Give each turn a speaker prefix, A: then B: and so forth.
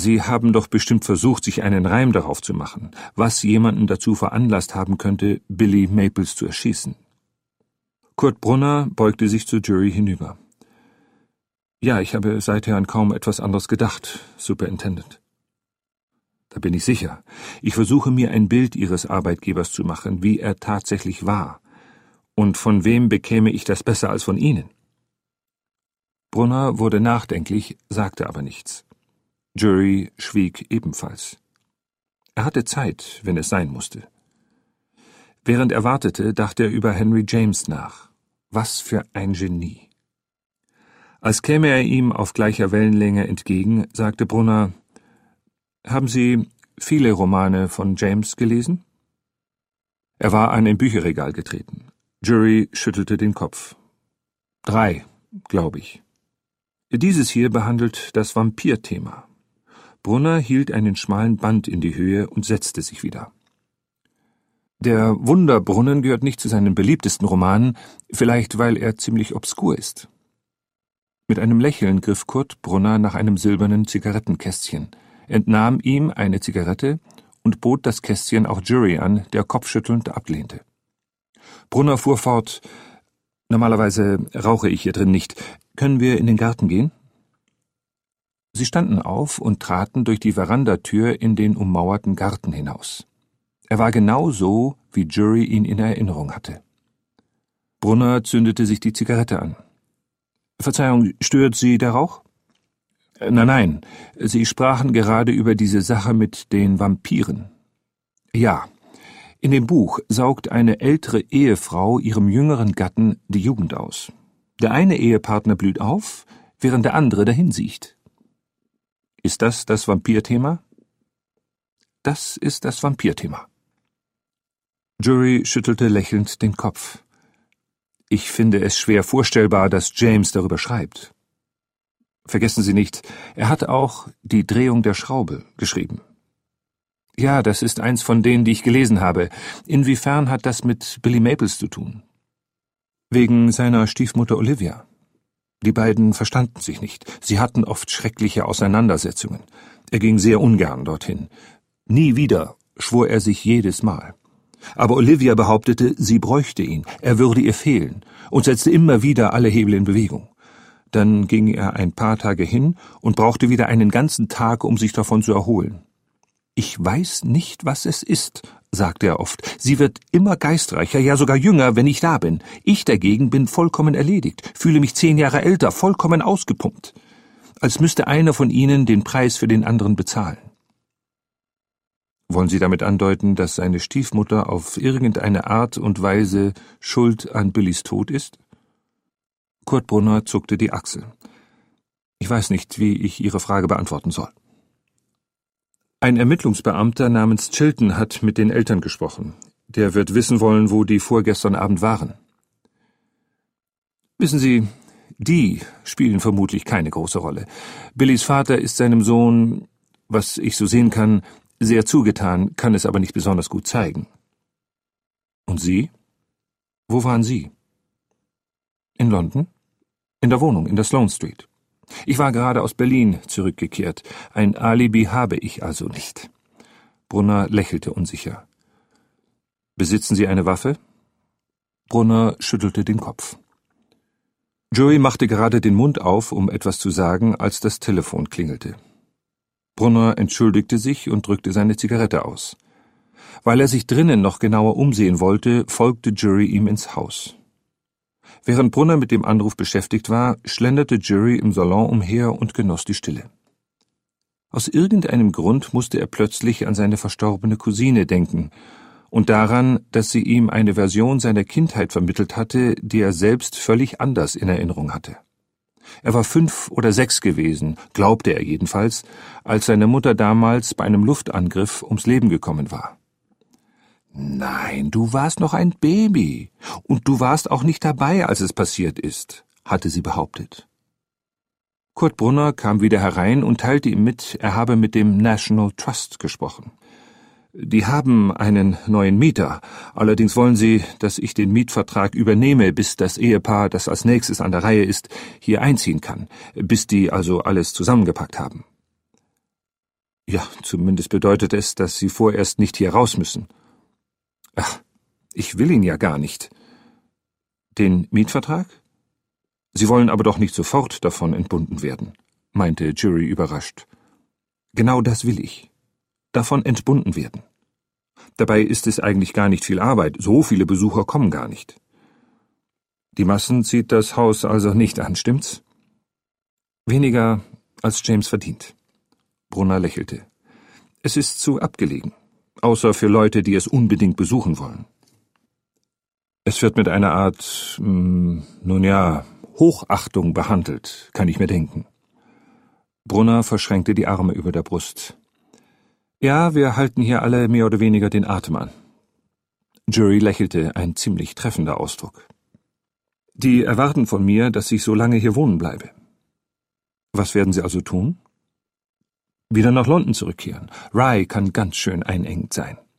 A: Sie haben doch bestimmt versucht, sich einen Reim darauf zu machen, was jemanden dazu veranlasst haben könnte, Billy Maples zu erschießen. Kurt Brunner beugte sich zur Jury hinüber. Ja, ich habe seither an kaum etwas anderes gedacht, Superintendent. Da bin ich sicher. Ich versuche mir ein Bild Ihres Arbeitgebers zu machen, wie er tatsächlich war. Und von wem bekäme ich das besser als von Ihnen? Brunner wurde nachdenklich, sagte aber nichts. Jury schwieg ebenfalls. Er hatte Zeit, wenn es sein musste. Während er wartete, dachte er über Henry James nach. Was für ein Genie! Als käme er ihm auf gleicher Wellenlänge entgegen, sagte Brunner: »Haben Sie viele Romane von James gelesen?« Er war an ein Bücherregal getreten. Jury schüttelte den Kopf. 3, glaube ich. Dieses hier behandelt das Vampirthema. Brunner hielt einen schmalen Band in die Höhe und setzte sich wieder. Der Wunderbrunnen gehört nicht zu seinen beliebtesten Romanen, vielleicht weil er ziemlich obskur ist. Mit einem Lächeln griff Kurt Brunner nach einem silbernen Zigarettenkästchen, entnahm ihm eine Zigarette und bot das Kästchen auch Jury an, der kopfschüttelnd ablehnte. Brunner fuhr fort: »Normalerweise rauche ich hier drin nicht. Können wir in den Garten gehen?« Sie standen auf und traten durch die Verandatür in den ummauerten Garten hinaus. Er war genau so, wie Jury ihn in Erinnerung hatte. Brunner zündete sich die Zigarette an. »Verzeihung, stört Sie der Rauch?« »Nein, Sie sprachen gerade über diese Sache mit den Vampiren.« »Ja, in dem Buch saugt eine ältere Ehefrau ihrem jüngeren Gatten die Jugend aus. Der eine Ehepartner blüht auf, während der andere dahinsiecht.« »Ist das das Vampirthema?« »Das ist das Vampirthema.« Jury schüttelte lächelnd den Kopf. »Ich finde es schwer vorstellbar, dass James darüber schreibt. Vergessen Sie nicht, er hat auch »Die Drehung der Schraube« geschrieben.« »Ja, das ist eins von denen, die ich gelesen habe. Inwiefern hat das mit Billy Maples zu tun?« »Wegen seiner Stiefmutter Olivia. Die beiden verstanden sich nicht. Sie hatten oft schreckliche Auseinandersetzungen. Er ging sehr ungern dorthin. Nie wieder, schwor er sich jedes Mal. Aber Olivia behauptete, sie bräuchte ihn, er würde ihr fehlen, und setzte immer wieder alle Hebel in Bewegung. Dann ging er ein paar Tage hin und brauchte wieder einen ganzen Tag, um sich davon zu erholen. »Ich weiß nicht, was es ist«, sagte er oft. »Sie wird immer geistreicher, ja sogar jünger, wenn ich da bin. Ich dagegen bin vollkommen erledigt, fühle mich 10 Jahre älter, vollkommen ausgepumpt. Als müsste einer von ihnen den Preis für den anderen bezahlen.« Wollen Sie damit andeuten, dass seine Stiefmutter auf irgendeine Art und Weise schuld an Billys Tod ist? Kurt Brunner zuckte die Achseln. Ich weiß nicht, wie ich Ihre Frage beantworten soll. Ein Ermittlungsbeamter namens Chilton hat mit den Eltern gesprochen. Der wird wissen wollen, wo die vorgestern Abend waren. Wissen Sie, die spielen vermutlich keine große Rolle. Billys Vater ist seinem Sohn, was ich so sehen kann, sehr zugetan, kann es aber nicht besonders gut zeigen. Und Sie? Wo waren Sie? In London? In der Wohnung, in der Sloane Street. Ich war gerade aus Berlin zurückgekehrt. Ein Alibi habe ich also nicht. Brunner lächelte unsicher. Besitzen Sie eine Waffe? Brunner schüttelte den Kopf. Jury machte gerade den Mund auf, um etwas zu sagen, als das Telefon klingelte. Brunner entschuldigte sich und drückte seine Zigarette aus. Weil er sich drinnen noch genauer umsehen wollte, folgte Jury ihm ins Haus. Während Brunner mit dem Anruf beschäftigt war, schlenderte Jury im Salon umher und genoss die Stille. Aus irgendeinem Grund musste er plötzlich an seine verstorbene Cousine denken und daran, dass sie ihm eine Version seiner Kindheit vermittelt hatte, die er selbst völlig anders in Erinnerung hatte. Er war 5 oder 6 gewesen, glaubte er jedenfalls, als seine Mutter damals bei einem Luftangriff ums Leben gekommen war. »Nein, du warst noch ein Baby, und du warst auch nicht dabei, als es passiert ist«, hatte sie behauptet. Kurt Brunner kam wieder herein und teilte ihm mit, er habe mit dem National Trust gesprochen. »Die haben einen neuen Mieter, allerdings wollen sie, dass ich den Mietvertrag übernehme, bis das Ehepaar, das als nächstes an der Reihe ist, hier einziehen kann, bis die also alles zusammengepackt haben.« Ja, zumindest bedeutet es, dass Sie vorerst nicht hier raus müssen. Ach, ich will ihn ja gar nicht. Den Mietvertrag? Sie wollen aber doch nicht sofort davon entbunden werden, meinte Jury überrascht. Genau das will ich. Davon entbunden werden. Dabei ist es eigentlich gar nicht viel Arbeit, so viele Besucher kommen gar nicht. Die Massen zieht das Haus also nicht an, stimmt's? Weniger, als James verdient. Brunner lächelte. Es ist zu abgelegen, außer für Leute, die es unbedingt besuchen wollen. Es wird mit einer Art, Hochachtung behandelt, kann ich mir denken. Brunner verschränkte die Arme über der Brust. Ja, wir halten hier alle mehr oder weniger den Atem an. Jury lächelte, ein ziemlich treffender Ausdruck. Die erwarten von mir, dass ich so lange hier wohnen bleibe. Was werden Sie also tun? Wieder nach London zurückkehren. Rye kann ganz schön einengend sein.